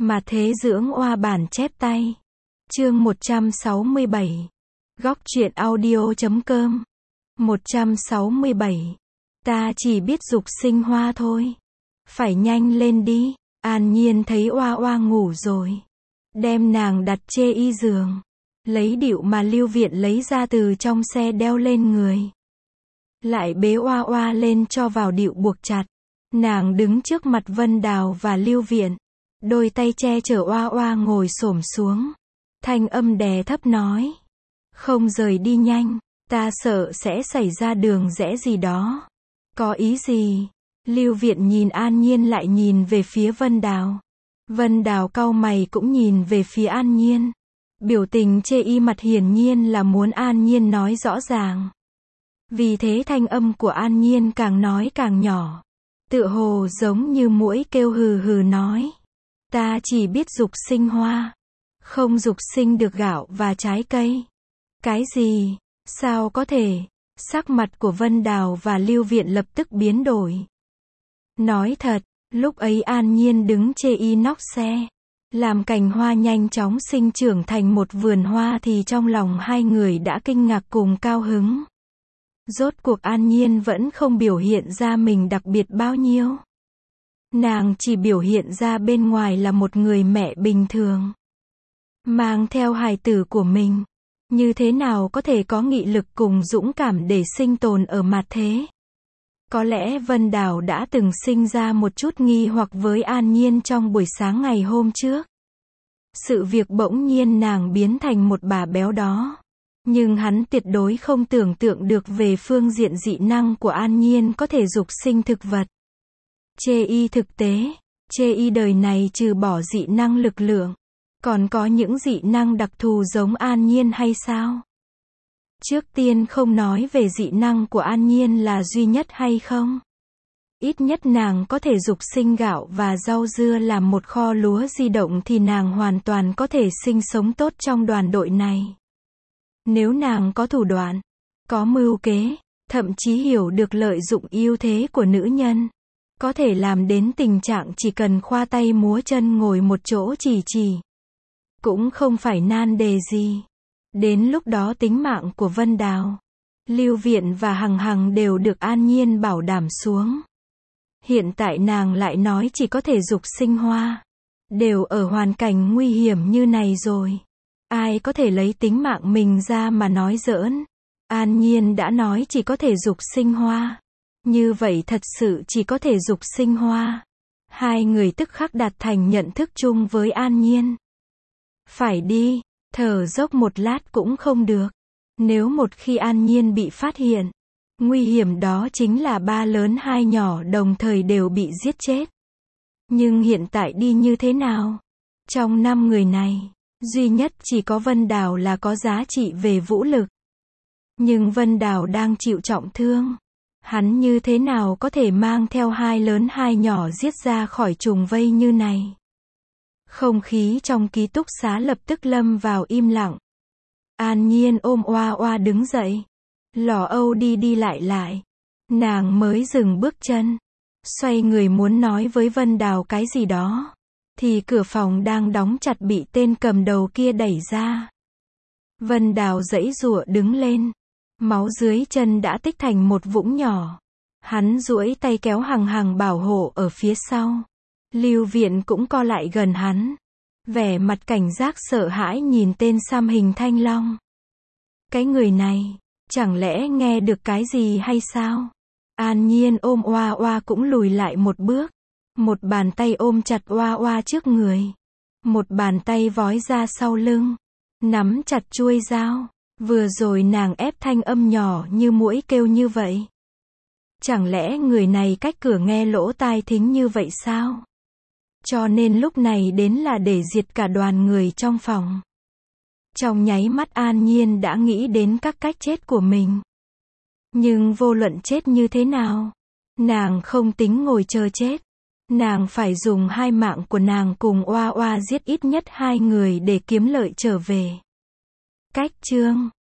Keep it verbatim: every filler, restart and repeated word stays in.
Mà thế dưỡng oa bản chép tay. Chương một trăm sáu mươi bảy. Góc truyện audio chấm com. một trăm sáu mươi bảy. Ta chỉ biết dục sinh hoa thôi. Phải nhanh lên đi. An Nhiên thấy oa oa ngủ rồi. Đem nàng đặt chê y giường. Lấy điệu mà Lưu Viện lấy ra từ trong xe đeo lên người. Lại bế oa oa lên cho vào điệu buộc chặt. Nàng đứng trước mặt Vân Đào và Lưu Viện. Đôi tay che chở oa oa ngồi xổm xuống. Thanh âm đè thấp nói. Không rời đi nhanh, ta sợ sẽ xảy ra đường rẽ gì đó. Có ý gì? Lưu Viện nhìn An Nhiên lại nhìn về phía Vân Đào. Vân Đào cau mày cũng nhìn về phía An Nhiên. Biểu tình chê y mặt hiển nhiên là muốn An Nhiên nói rõ ràng. Vì thế thanh âm của An Nhiên càng nói càng nhỏ. Tựa hồ giống như muỗi kêu hừ hừ nói. Ta chỉ biết dục sinh hoa. Không dục sinh được gạo và trái cây. Cái gì? Sao có thể? Sắc mặt của Vân Đào và Lưu Viện lập tức biến đổi. Nói thật, lúc ấy An Nhiên đứng chê y nóc xe. Làm cành hoa nhanh chóng sinh trưởng thành một vườn hoa thì trong lòng hai người đã kinh ngạc cùng cao hứng. Rốt cuộc An Nhiên vẫn không biểu hiện ra mình đặc biệt bao nhiêu. Nàng chỉ biểu hiện ra bên ngoài là một người mẹ bình thường. Mang theo hài tử của mình. Như thế nào có thể có nghị lực cùng dũng cảm để sinh tồn ở mặt thế? Có lẽ Vân Đào đã từng sinh ra một chút nghi hoặc với An Nhiên trong buổi sáng ngày hôm trước. Sự việc bỗng nhiên nàng biến thành một bà béo đó. Nhưng hắn tuyệt đối không tưởng tượng được về phương diện dị năng của An Nhiên có thể dục sinh thực vật. Chê y thực tế, chê y đời này trừ bỏ dị năng lực lượng, còn có những dị năng đặc thù giống An Nhiên hay sao? Trước tiên không nói về dị năng của An Nhiên là duy nhất hay không. Ít nhất nàng có thể dục sinh gạo và rau dưa làm một kho lúa di động thì nàng hoàn toàn có thể sinh sống tốt trong đoàn đội này. Nếu nàng có thủ đoạn, có mưu kế, thậm chí hiểu được lợi dụng ưu thế của nữ nhân, có thể làm đến tình trạng chỉ cần khoa tay múa chân ngồi một chỗ chỉ chỉ. Cũng không phải nan đề gì. Đến lúc đó tính mạng của Vân Đào, Lưu Viện và Hằng Hằng đều được An Nhiên bảo đảm xuống. Hiện tại nàng lại nói chỉ có thể dục sinh hoa. Đều ở hoàn cảnh nguy hiểm như này rồi. Ai có thể lấy tính mạng mình ra mà nói giỡn. An Nhiên đã nói chỉ có thể dục sinh hoa. Như vậy thật sự chỉ có thể dục sinh hoa. Hai người tức khắc đạt thành nhận thức chung với An Nhiên. Phải đi, thở dốc một lát cũng không được. Nếu một khi An Nhiên bị phát hiện, nguy hiểm đó chính là ba lớn hai nhỏ đồng thời đều bị giết chết. Nhưng hiện tại đi như thế nào? Trong năm người này, duy nhất chỉ có Vân Đào là có giá trị về vũ lực. Nhưng Vân Đào đang chịu trọng thương. Hắn như thế nào có thể mang theo hai lớn hai nhỏ giết ra khỏi trùng vây như này? Không khí trong ký túc xá lập tức lâm vào im lặng. An Nhiên ôm oa oa đứng dậy. Lò âu đi đi lại lại. Nàng mới dừng bước chân. Xoay người muốn nói với Vân Đào cái gì đó. Thì cửa phòng đang đóng chặt bị tên cầm đầu kia đẩy ra. Vân Đào giãy giụa đứng lên. Máu dưới chân đã tích thành một vũng nhỏ. Hắn duỗi tay kéo Hằng Hằng bảo hộ ở phía sau. Lưu Viện cũng co lại gần hắn. Vẻ mặt cảnh giác sợ hãi nhìn tên xăm hình thanh long. Cái người này, chẳng lẽ nghe được cái gì hay sao? An Nhiên ôm oa oa cũng lùi lại một bước. Một bàn tay ôm chặt oa oa trước người. Một bàn tay vói ra sau lưng. Nắm chặt chuôi dao. Vừa rồi nàng ép thanh âm nhỏ như muỗi kêu như vậy. Chẳng lẽ người này cách cửa nghe lỗ tai thính như vậy sao? Cho nên lúc này đến là để diệt cả đoàn người trong phòng. Trong nháy mắt An Nhiên đã nghĩ đến các cách chết của mình. Nhưng vô luận chết như thế nào, nàng không tính ngồi chờ chết. Nàng phải dùng hai mạng của nàng cùng oa oa giết ít nhất hai người để kiếm lợi trở về. Cách chương